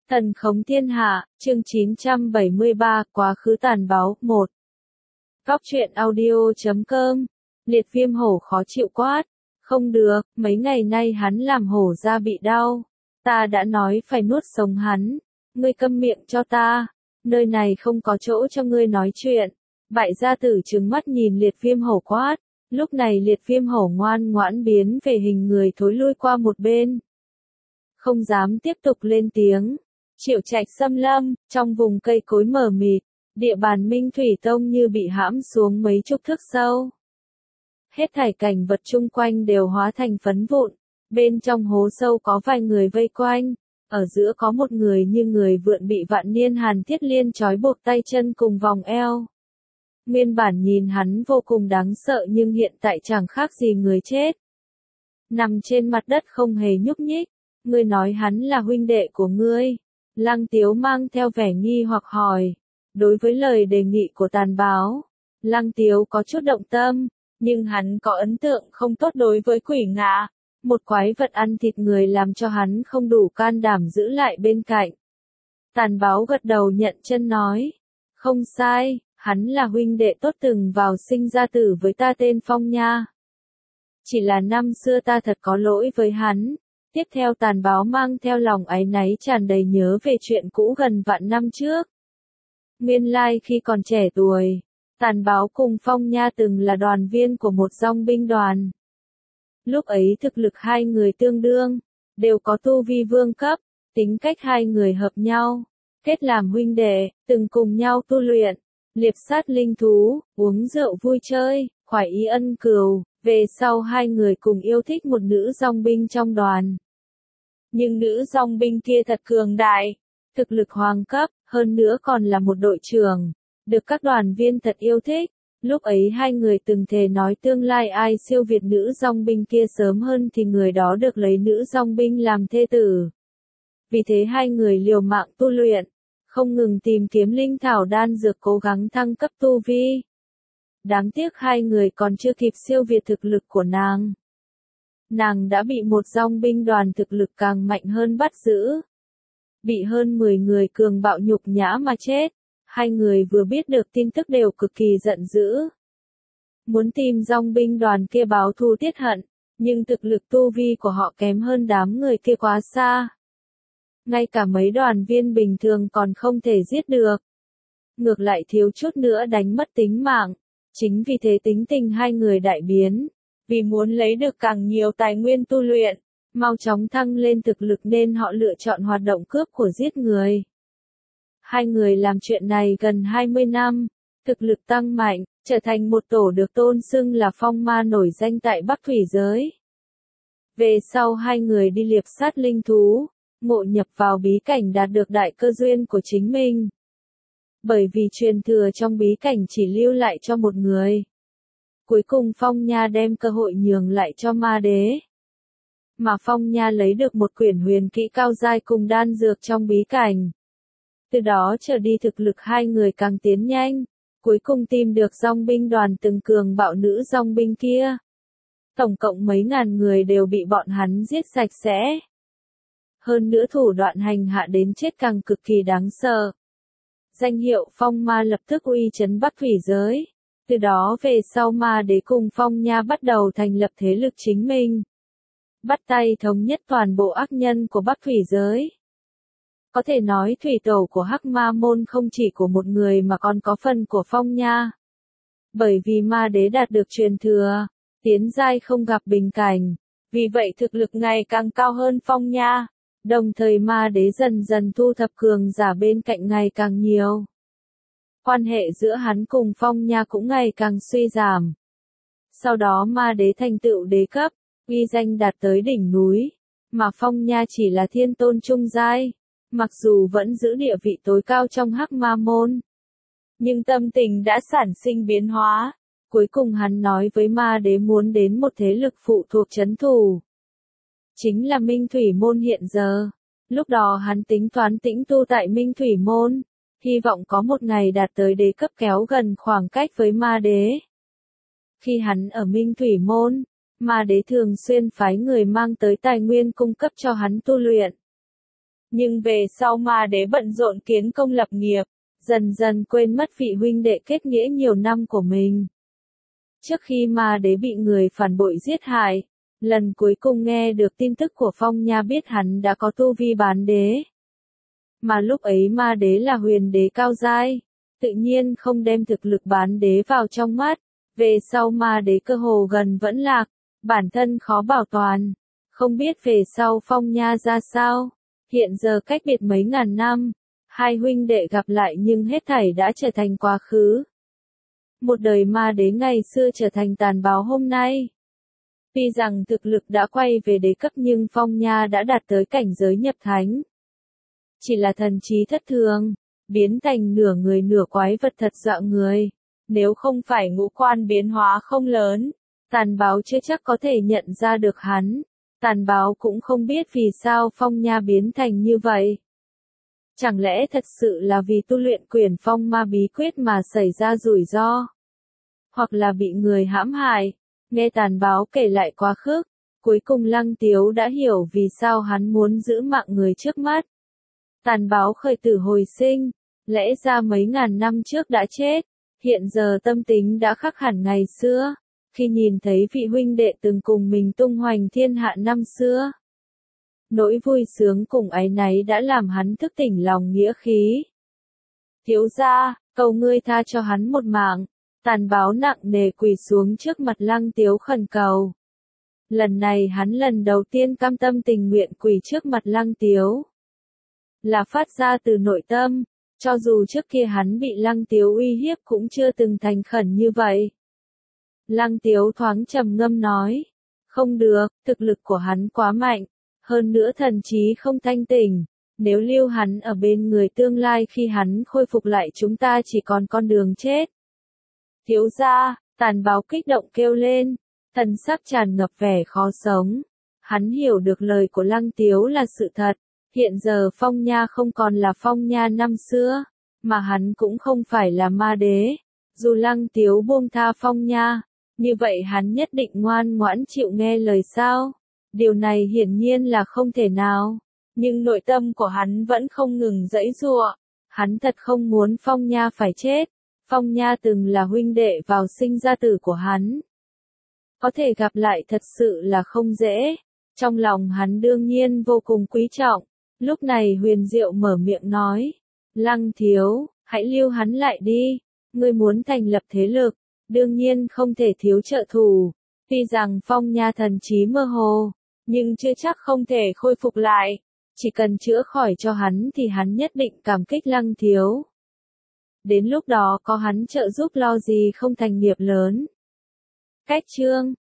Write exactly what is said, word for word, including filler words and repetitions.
Thần khống thiên hạ, chương chín trăm bảy mươi ba, quá khứ tàn báu, một. Góc truyện audio chấm com, liệt viêm hổ khó chịu quát. Không được, mấy ngày nay hắn làm hổ ra bị đau. Ta đã nói phải nuốt sống hắn. Ngươi câm miệng cho ta. Nơi này không có chỗ cho ngươi nói chuyện. Bại gia tử trừng mắt nhìn liệt viêm hổ quát. Lúc này liệt viêm hổ ngoan ngoãn biến về hình người thối lui qua một bên. Không dám tiếp tục lên tiếng. Triệu trạch xâm lâm, trong vùng cây cối mờ mịt, địa bàn Minh Thủy Tông như bị hãm xuống mấy chục thước sâu. Hết thảy cảnh vật chung quanh đều hóa thành phấn vụn, bên trong hố sâu có vài người vây quanh, ở giữa có một người như người vượn bị vạn niên hàn thiết liên trói buộc tay chân cùng vòng eo. Nguyên bản nhìn hắn vô cùng đáng sợ nhưng hiện tại chẳng khác gì người chết. Nằm trên mặt đất không hề nhúc nhích, ngươi nói hắn là huynh đệ của ngươi. Lăng Tiếu mang theo vẻ nghi hoặc hỏi. Đối với lời đề nghị của Tàn Báo, Lăng Tiếu có chút động tâm, nhưng hắn có ấn tượng không tốt đối với quỷ ngạ, một quái vật ăn thịt người làm cho hắn không đủ can đảm giữ lại bên cạnh. Tàn Báo gật đầu nhận chân nói, không sai, hắn là huynh đệ tốt từng vào sinh ra tử với ta tên Phong Nha. Chỉ là năm xưa ta thật có lỗi với hắn. Tiếp theo Tàn Báo mang theo lòng áy náy tràn đầy nhớ về chuyện cũ gần vạn năm trước. Nguyên lai khi còn trẻ tuổi, Tàn Báo cùng Phong Nha từng là đoàn viên của một dòng binh đoàn. Lúc ấy thực lực hai người tương đương, đều có tu vi vương cấp, tính cách hai người hợp nhau, kết làm huynh đệ, từng cùng nhau tu luyện, liệp sát linh thú, uống rượu vui chơi, khoái ý ân cừu. Về sau hai người cùng yêu thích một nữ dòng binh trong đoàn. Nhưng nữ dòng binh kia thật cường đại, thực lực hoàng cấp, hơn nữa còn là một đội trưởng, được các đoàn viên thật yêu thích. Lúc ấy hai người từng thề nói tương lai ai siêu việt nữ dòng binh kia sớm hơn thì người đó được lấy nữ dòng binh làm thê tử. Vì thế hai người liều mạng tu luyện, không ngừng tìm kiếm linh thảo đan dược cố gắng thăng cấp tu vi. Đáng tiếc hai người còn chưa kịp siêu việt thực lực của nàng. Nàng đã bị một dòng binh đoàn thực lực càng mạnh hơn bắt giữ. Bị hơn mười người cường bạo nhục nhã mà chết. Hai người vừa biết được tin tức đều cực kỳ giận dữ. Muốn tìm dòng binh đoàn kia báo thù tiết hận, nhưng thực lực tu vi của họ kém hơn đám người kia quá xa. Ngay cả mấy đoàn viên bình thường còn không thể giết được. Ngược lại thiếu chút nữa đánh mất tính mạng. Chính vì thế tính tình hai người đại biến, vì muốn lấy được càng nhiều tài nguyên tu luyện, mau chóng thăng lên thực lực nên họ lựa chọn hoạt động cướp của giết người. Hai người làm chuyện này gần hai mươi năm, thực lực tăng mạnh, trở thành một tổ được tôn xưng là phong ma nổi danh tại Bắc Thủy giới. Về sau hai người đi liệp sát linh thú, ngộ nhập vào bí cảnh đạt được đại cơ duyên của chính mình. Bởi vì truyền thừa trong bí cảnh chỉ lưu lại cho một người. Cuối cùng Phong Nha đem cơ hội nhường lại cho ma đế. Mà Phong Nha lấy được một quyển huyền kỹ cao giai cùng đan dược trong bí cảnh. Từ đó trở đi thực lực hai người càng tiến nhanh. Cuối cùng tìm được dòng binh đoàn từng cường bạo nữ dòng binh kia. Tổng cộng mấy ngàn người đều bị bọn hắn giết sạch sẽ. Hơn nữa thủ đoạn hành hạ đến chết càng cực kỳ đáng sợ. Danh hiệu Phong Ma lập tức uy chấn Bắc Thủy giới. Từ đó về sau ma đế cùng Phong Nha bắt đầu thành lập thế lực chính mình. Bắt tay thống nhất toàn bộ ác nhân của Bắc Thủy giới. Có thể nói thủy tổ của Hắc Ma Môn không chỉ của một người mà còn có phần của Phong Nha. Bởi vì ma đế đạt được truyền thừa, tiến giai không gặp bình cảnh. Vì vậy thực lực ngày càng cao hơn Phong Nha. Đồng thời ma đế dần dần thu thập cường giả bên cạnh ngày càng nhiều. Quan hệ giữa hắn cùng Phong Nha cũng ngày càng suy giảm. Sau đó ma đế thành tựu đế cấp, uy danh đạt tới đỉnh núi, mà Phong Nha chỉ là thiên tôn trung giai, mặc dù vẫn giữ địa vị tối cao trong Hắc Ma Môn. Nhưng tâm tình đã sản sinh biến hóa, cuối cùng hắn nói với ma đế muốn đến một thế lực phụ thuộc trấn thủ. Chính là Minh Thủy Môn hiện giờ. Lúc đó hắn tính toán tĩnh tu tại Minh Thủy Môn, hy vọng có một ngày đạt tới đế cấp kéo gần khoảng cách với ma đế. Khi hắn ở Minh Thủy Môn, ma đế thường xuyên phái người mang tới tài nguyên cung cấp cho hắn tu luyện. Nhưng về sau ma đế bận rộn kiến công lập nghiệp, dần dần quên mất vị huynh đệ kết nghĩa nhiều năm của mình. Trước khi ma đế bị người phản bội giết hại, lần cuối cùng nghe được tin tức của Phong Nha biết hắn đã có tu vi bán đế. Mà lúc ấy ma đế là huyền đế cao giai, tự nhiên không đem thực lực bán đế vào trong mắt, về sau ma đế cơ hồ gần vẫn lạc, bản thân khó bảo toàn, không biết về sau Phong Nha ra sao, hiện giờ cách biệt mấy ngàn năm, hai huynh đệ gặp lại nhưng hết thảy đã trở thành quá khứ. Một đời ma đế ngày xưa trở thành tàn báo hôm nay. Tuy rằng thực lực đã quay về đế cấp nhưng Phong Nha đã đạt tới cảnh giới nhập thánh. Chỉ là thần trí thất thường, biến thành nửa người nửa quái vật thật dọa người. Nếu không phải ngũ quan biến hóa không lớn, tàn báo chưa chắc có thể nhận ra được hắn. Tàn báo cũng không biết vì sao Phong Nha biến thành như vậy. Chẳng lẽ thật sự là vì tu luyện Quyển Phong Ma bí quyết mà xảy ra rủi ro? Hoặc là bị người hãm hại? Nghe tàn báo kể lại quá khứ, cuối cùng Lăng Tiếu đã hiểu vì sao hắn muốn giữ mạng người trước mắt. Tàn báo khởi tử hồi sinh, lẽ ra mấy ngàn năm trước đã chết, hiện giờ tâm tính đã khác hẳn ngày xưa, khi nhìn thấy vị huynh đệ từng cùng mình tung hoành thiên hạ năm xưa. Nỗi vui sướng cùng áy náy đã làm hắn thức tỉnh lòng nghĩa khí. Thiếu gia, cầu ngươi tha cho hắn một mạng. Tàn báo nặng nề quỳ xuống trước mặt Lăng Tiếu khẩn cầu. Lần này hắn lần đầu tiên cam tâm tình nguyện quỳ trước mặt Lăng Tiếu. Là phát ra từ nội tâm, cho dù trước kia hắn bị Lăng Tiếu uy hiếp cũng chưa từng thành khẩn như vậy. Lăng Tiếu thoáng trầm ngâm nói, không được, thực lực của hắn quá mạnh, hơn nữa thần trí không thanh tỉnh, nếu lưu hắn ở bên người tương lai khi hắn khôi phục lại chúng ta chỉ còn con đường chết. Thiếu gia, tàn báo kích động kêu lên, thần sắc tràn ngập vẻ khó sống. Hắn hiểu được lời của Lăng Tiếu là sự thật, hiện giờ Phong Nha không còn là Phong Nha năm xưa, mà hắn cũng không phải là ma đế. Dù Lăng Tiếu buông tha Phong Nha, như vậy hắn nhất định ngoan ngoãn chịu nghe lời sao? Điều này hiển nhiên là không thể nào, nhưng nội tâm của hắn vẫn không ngừng giãy giụa. Hắn thật không muốn Phong Nha phải chết. Phong Nha từng là huynh đệ vào sinh ra tử của hắn. Có thể gặp lại thật sự là không dễ. Trong lòng hắn đương nhiên vô cùng quý trọng. Lúc này Huyền Diệu mở miệng nói. Lăng Thiếu, hãy lưu hắn lại đi. Ngươi muốn thành lập thế lực, đương nhiên không thể thiếu trợ thủ. Tuy rằng Phong Nha thần trí mơ hồ, nhưng chưa chắc không thể khôi phục lại. Chỉ cần chữa khỏi cho hắn thì hắn nhất định cảm kích Lăng Thiếu. Đến lúc đó có hắn trợ giúp lo gì không thành nghiệp lớn. Cách chương